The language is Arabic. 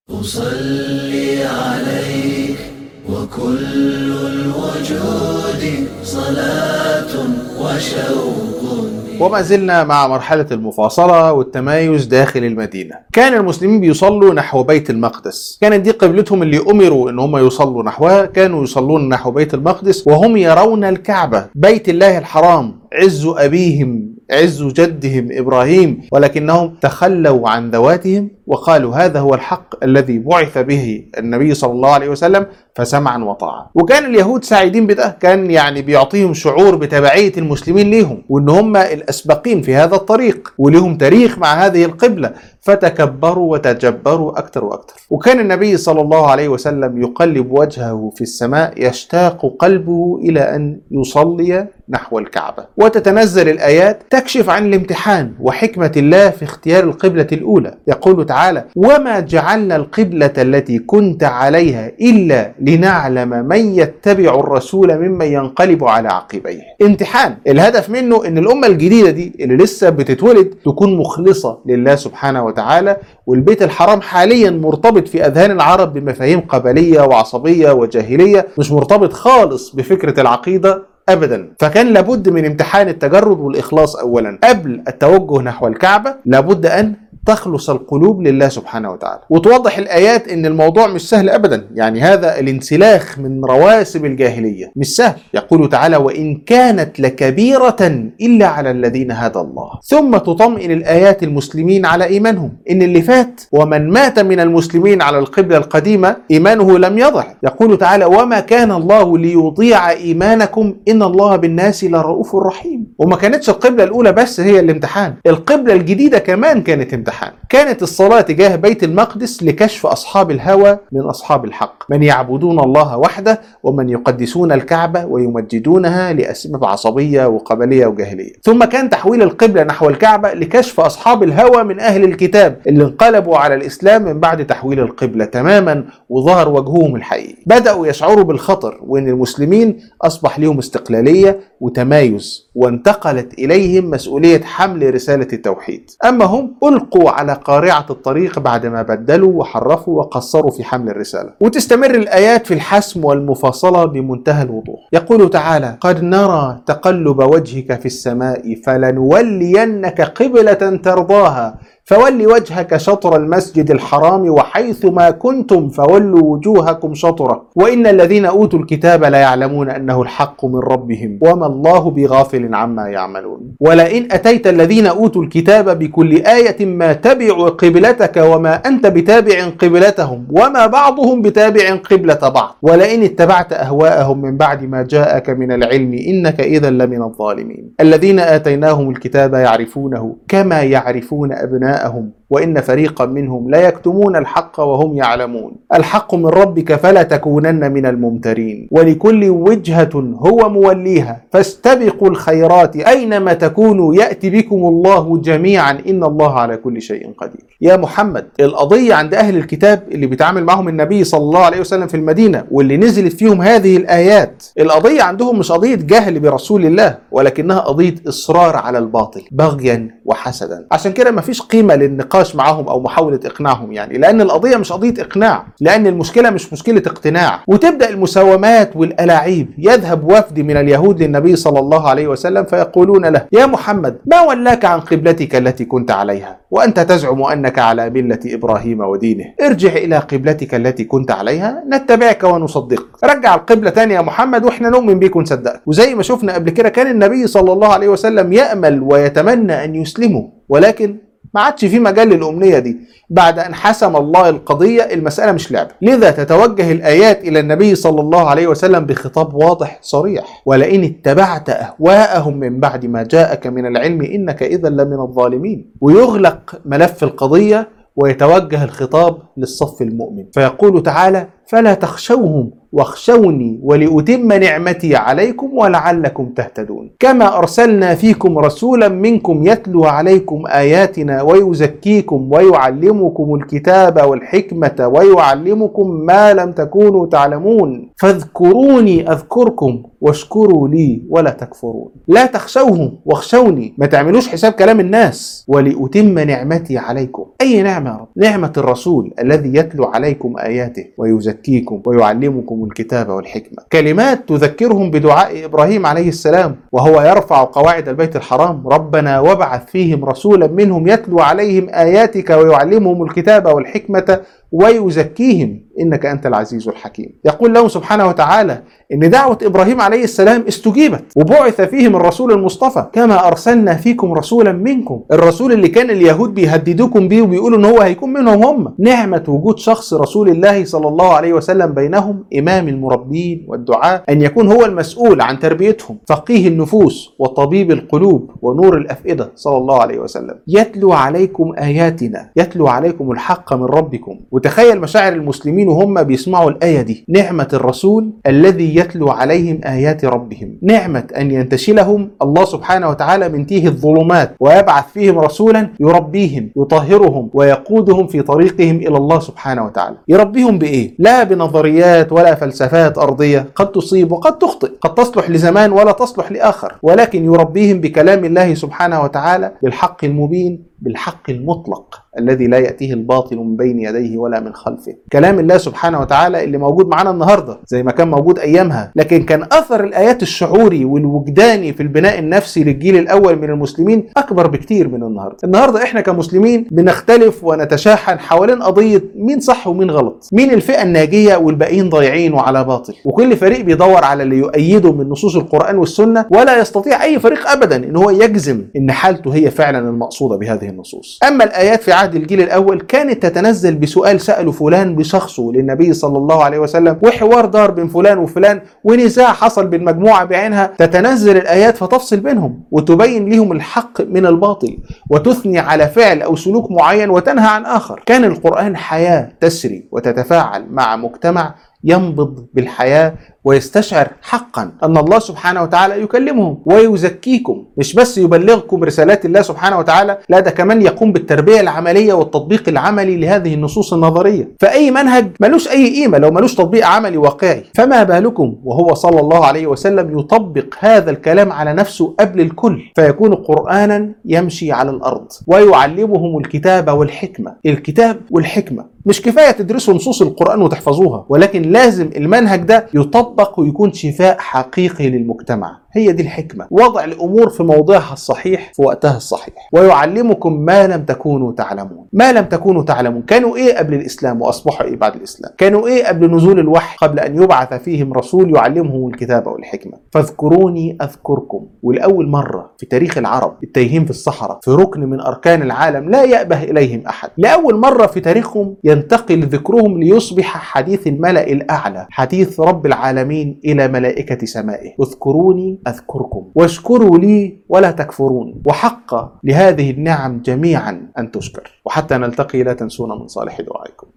أصلي عليك وكل الوجود صلاة وشوق. وما زلنا مع مرحلة المفاصلة والتمايز داخل المدينة. كان المسلمين بيصلوا نحو بيت المقدس، كانت دي قبلتهم اللي أمروا إن هم يصلوا نحوها، كانوا يصلون نحو بيت المقدس وهم يرون الكعبة بيت الله الحرام، عز أبيهم عز جدهم إبراهيم، ولكنهم تخلوا عن ذواتهم وقالوا هذا هو الحق الذي بعث به النبي صلى الله عليه وسلم فسمعا وطاعة. وكان اليهود سعيدين بده، كان يعني بيعطيهم شعور بتبعية المسلمين ليهم وإن هم الأسبقين في هذا الطريق ولهم تاريخ مع هذه القبلة، فتكبروا وتجبروا أكثر وأكثر. وكان النبي صلى الله عليه وسلم يقلب وجهه في السماء يشتاق قلبه إلى أن يصلي نحو الكعبة، وتتنزل الآيات تكشف عن الامتحان وحكمة الله في اختيار القبلة الأولى. يقول تعالى: وما جعلنا القبلة التي كنت عليها إلا لنعلم من يتبع الرسول ممن ينقلب على عقبيه. امتحان الهدف منه ان الأمة الجديدة دي اللي لسه بتتولد تكون مخلصة لله سبحانه وتعالى. والبيت الحرام حاليا مرتبط في أذهان العرب بمفاهيم قبلية وعصبية وجاهلية، مش مرتبط خالص بفكرة العقيدة أبدا. فكان لابد من امتحان التجرد والإخلاص أولا. قبل التوجه نحو الكعبة لابد أن تخلص القلوب لله سبحانه وتعالى. وتوضح الآيات ان الموضوع مش سهل ابدا، يعني هذا الانسلاخ من رواسب الجاهلية مش سهل. يقول تعالى: وإن كانت لكبيرة إلا على الذين هدى الله. ثم تطمئن الآيات المسلمين على إيمانهم ان اللي فات ومن مات من المسلمين على القبلة القديمة إيمانه لم يضع. يقول تعالى: وما كان الله ليضيع إيمانكم إن الله بالناس لرؤوف رحيم. وما كانتش القبلة الأولى بس هي الامتحان، القبلة الجديدة كمان كانت امتحان. كانت الصلاة تجاه بيت المقدس لكشف أصحاب الهوى من أصحاب الحق، من يعبدون الله وحده ومن يقدسون الكعبة ويمجدونها لأسباب عصبية وقبلية وجاهلية. ثم كان تحويل القبلة نحو الكعبة لكشف أصحاب الهوى من أهل الكتاب اللي انقلبوا على الإسلام من بعد تحويل القبلة تماما وظهر وجههم الحقيقي. بدأوا يشعروا بالخطر وأن المسلمين أصبح لهم استقلالية وتمايز، وانتقلت إليهم مسؤولية حمل رسالة التوحيد. أما هم ألقوا على قارعة الطريق بعدما بدلوا وحرفوا وقصروا في حمل الرسالة. وتستمر الآيات في الحسم والمفاصلة بمنتهى الوضوح. يقول تعالى: قد نرى تقلب وجهك في السماء فلنولينك قبلة ترضاها فول وجهك شطر المسجد الحرام وحيث ما كنتم فولوا وجوهكم شطره وإن الذين أوتوا الكتاب لا يعلمون أنه الحق من ربهم وما الله بغافل عما يعملون. ولئن أتيت الذين أوتوا الكتاب بكل آية ما تبعوا قبلتك وما أنت بتابع قبلتهم وما بعضهم بتابع قبلة بعض ولئن اتبعت أهواءهم من بعد ما جاءك من العلم إنك إذا لمن الظالمين. الذين آتيناهم الكتاب يعرفونه كما يعرفون أبناءهم وإن فريقا منهم لا يكتمون الحق وهم يعلمون. الحق من ربك فلا تكونن من الممترين ولكل وجهة هو موليها فاستبقوا الخيرات أينما تكونوا يأتي بكم الله جميعا إن الله على كل شيء قدير. يا محمد، القضية عند أهل الكتاب اللي بيتعامل معهم النبي صلى الله عليه وسلم في المدينة واللي نزلت فيهم هذه الآيات، القضية عندهم مش قضية جهل برسول الله ولكنها قضية إصرار على الباطل بغيا وحسدا. عشان كده مفيش قيمة للنقاش معهم أو محاولة إقناعهم، يعني لأن القضية مش قضية إقناع، لأن المشكلة مش مشكلة اقتناع. وتبدأ المساومات والألاعيب. يذهب وفد من اليهود للنبي صلى الله عليه وسلم فيقولون له: يا محمد، ما ولاك عن قبلتك التي كنت عليها وأنت تزعم أنك على ملة إبراهيم ودينه؟ ارجع إلى قبلتك التي كنت عليها نتبعك ونصدقك. رجع القبلة تاني يا محمد وإحنا نؤمن بيك ونصدقك. وزي ما شفنا قبل كده كان النبي صلى الله عليه وسلم يأمل ويتمنى أن يسلموا، ولكن ما عادش في مجال للأمنية دي. بعد أن حسم الله القضية المسألة مش لعبة. لذا تتوجه الآيات إلى النبي صلى الله عليه وسلم بخطاب واضح صريح: ولئن اتبعت أهواءهم من بعد ما جاءك من العلم إنك إذا لمن الظالمين. ويغلق ملف القضية ويتوجه الخطاب للصف المؤمن فيقول تعالى: فلا تخشوهم واخشوني ولأتم نعمتي عليكم ولعلكم تهتدون. كما أرسلنا فيكم رسولا منكم يتلو عليكم آياتنا ويزكيكم ويعلمكم الكتاب والحكمة ويعلمكم ما لم تكونوا تعلمون فاذكروني أذكركم واشكروا لي ولا تكفرون. لا تخشوهم واخشوني، ما تعملوش حساب كلام الناس. ولأتم نعمتي عليكم، أي نعمة يا رب؟ نعمة الرسول الذي يتلو عليكم آياته ويزكيكم ويعلمكم الكتاب والحكمة. كلمات تذكرهم بدعاء إبراهيم عليه السلام وهو يرفع قواعد البيت الحرام: ربنا وابعث فيهم رسولا منهم يتلو عليهم آياتك ويعلمهم الكتاب والحكمة ويزكيهم إنك أنت العزيز الحكيم. يقول له سبحانه وتعالى إن دعوة إبراهيم عليه السلام استجيبت وبعث فيهم الرسول المصطفى. كما أرسلنا فيكم رسولا منكم، الرسول اللي كان اليهود بيهددوكم بيه وبيقولوا إن هو هيكون منهم هم. نعمة وجود شخص رسول الله صلى الله عليه وسلم بينهم، إمام المربين والدعاء، أن يكون هو المسؤول عن تربيتهم، فقيه النفوس وطبيب القلوب ونور الأفئدة صلى الله عليه وسلم. يتلو عليكم آياتنا، يتلو عليكم الحق من ربكم. وتخيل مشاعر المسلمين وهم بيسمعوا الآية دي. نعمة الرسول الذي يتلو عليهم آيات ربهم، نعمة أن ينتشلهم الله سبحانه وتعالى من تيه الظلمات ويبعث فيهم رسولا يربيهم يطهرهم ويقودهم في طريقهم إلى الله سبحانه وتعالى. يربيهم بإيه؟ لا بنظريات ولا فلسفات أرضية قد تصيب وقد تخطئ، قد تصلح لزمان ولا تصلح لآخر، ولكن يربيهم بكلام الله سبحانه وتعالى، بالحق المبين، بالحق المطلق الذي لا يأتيه الباطل من بين يديه ولا من خلفه. كلام الله سبحانه وتعالى اللي موجود معنا النهاردة زي ما كان موجود أيامها، لكن كان أثر الآيات الشعوري والوجداني في البناء النفسي للجيل الأول من المسلمين أكبر بكتير من النهاردة. النهاردة إحنا كمسلمين بنختلف ونتشاحن حوالين قضية مين صح ومين غلط، مين الفئة الناجية والباقيين ضايعين وعلى باطل، وكل فريق بيدور على اللي يؤيده من نصوص القرآن والسنة، ولا يستطيع أي فريق أبدا إن هو يجزم إن حالته هي فعلا المقصودة بهذه النصوص. أما الآيات في عهد الجيل الأول كانت تتنزل بسؤال سأله فلان بشخصه للنبي صلى الله عليه وسلم، وحوار دار بين فلان وفلان، ونزاع حصل بين مجموعة بعينها، تتنزل الآيات فتفصل بينهم وتبين لهم الحق من الباطل وتثني على فعل أو سلوك معين وتنهى عن آخر. كان القرآن حياة تسري وتتفاعل مع مجتمع ينبض بالحياة ويستشعر حقا أن الله سبحانه وتعالى يكلمهم ويزكيكم، مش بس يبلغكم رسالات الله سبحانه وتعالى، لا ده كمان يقوم بالتربية العملية والتطبيق العملي لهذه النصوص النظرية. فأي منهج ملوش أي قيمة لو ملوش تطبيق عملي واقعي، فما بالكم وهو صلى الله عليه وسلم يطبق هذا الكلام على نفسه قبل الكل، فيكون قرآنا يمشي على الأرض ويعلمهم الكتاب والحكمة. الكتاب والحكمة مش كفاية تدرسوا نصوص القرآن وتحفظوها، ولكن لازم المنهج ده يطبق ويكون شفاء حقيقي للمجتمع. هي دي الحكمة، وضع الأمور في موضعها الصحيح في وقتها الصحيح. ويعلمكم ما لم تكونوا تعلمون. ما لم تكونوا تعلمون، كانوا إيه قبل الإسلام وأصبحوا إيه بعد الإسلام؟ كانوا إيه قبل نزول الوحي، قبل أن يبعث فيهم رسول يعلمهم الكتاب والحكمة؟ فاذكروني أذكركم. والأول مرة في تاريخ العرب التيهين في الصحراء في ركن من أركان العالم لا يأبه إليهم أحد، لأول مرة في تاريخهم ينتقل ذكرهم ليصبح حديث الملأ الأعلى، حديث رب العالمين إلى ملائكة سمائه. اذكروني أذكركم واشكروا لي ولا تكفرون. وحق لهذه النعم جميعا أن تشكر. وحتى نلتقي لا تنسونا من صالح دعائكم.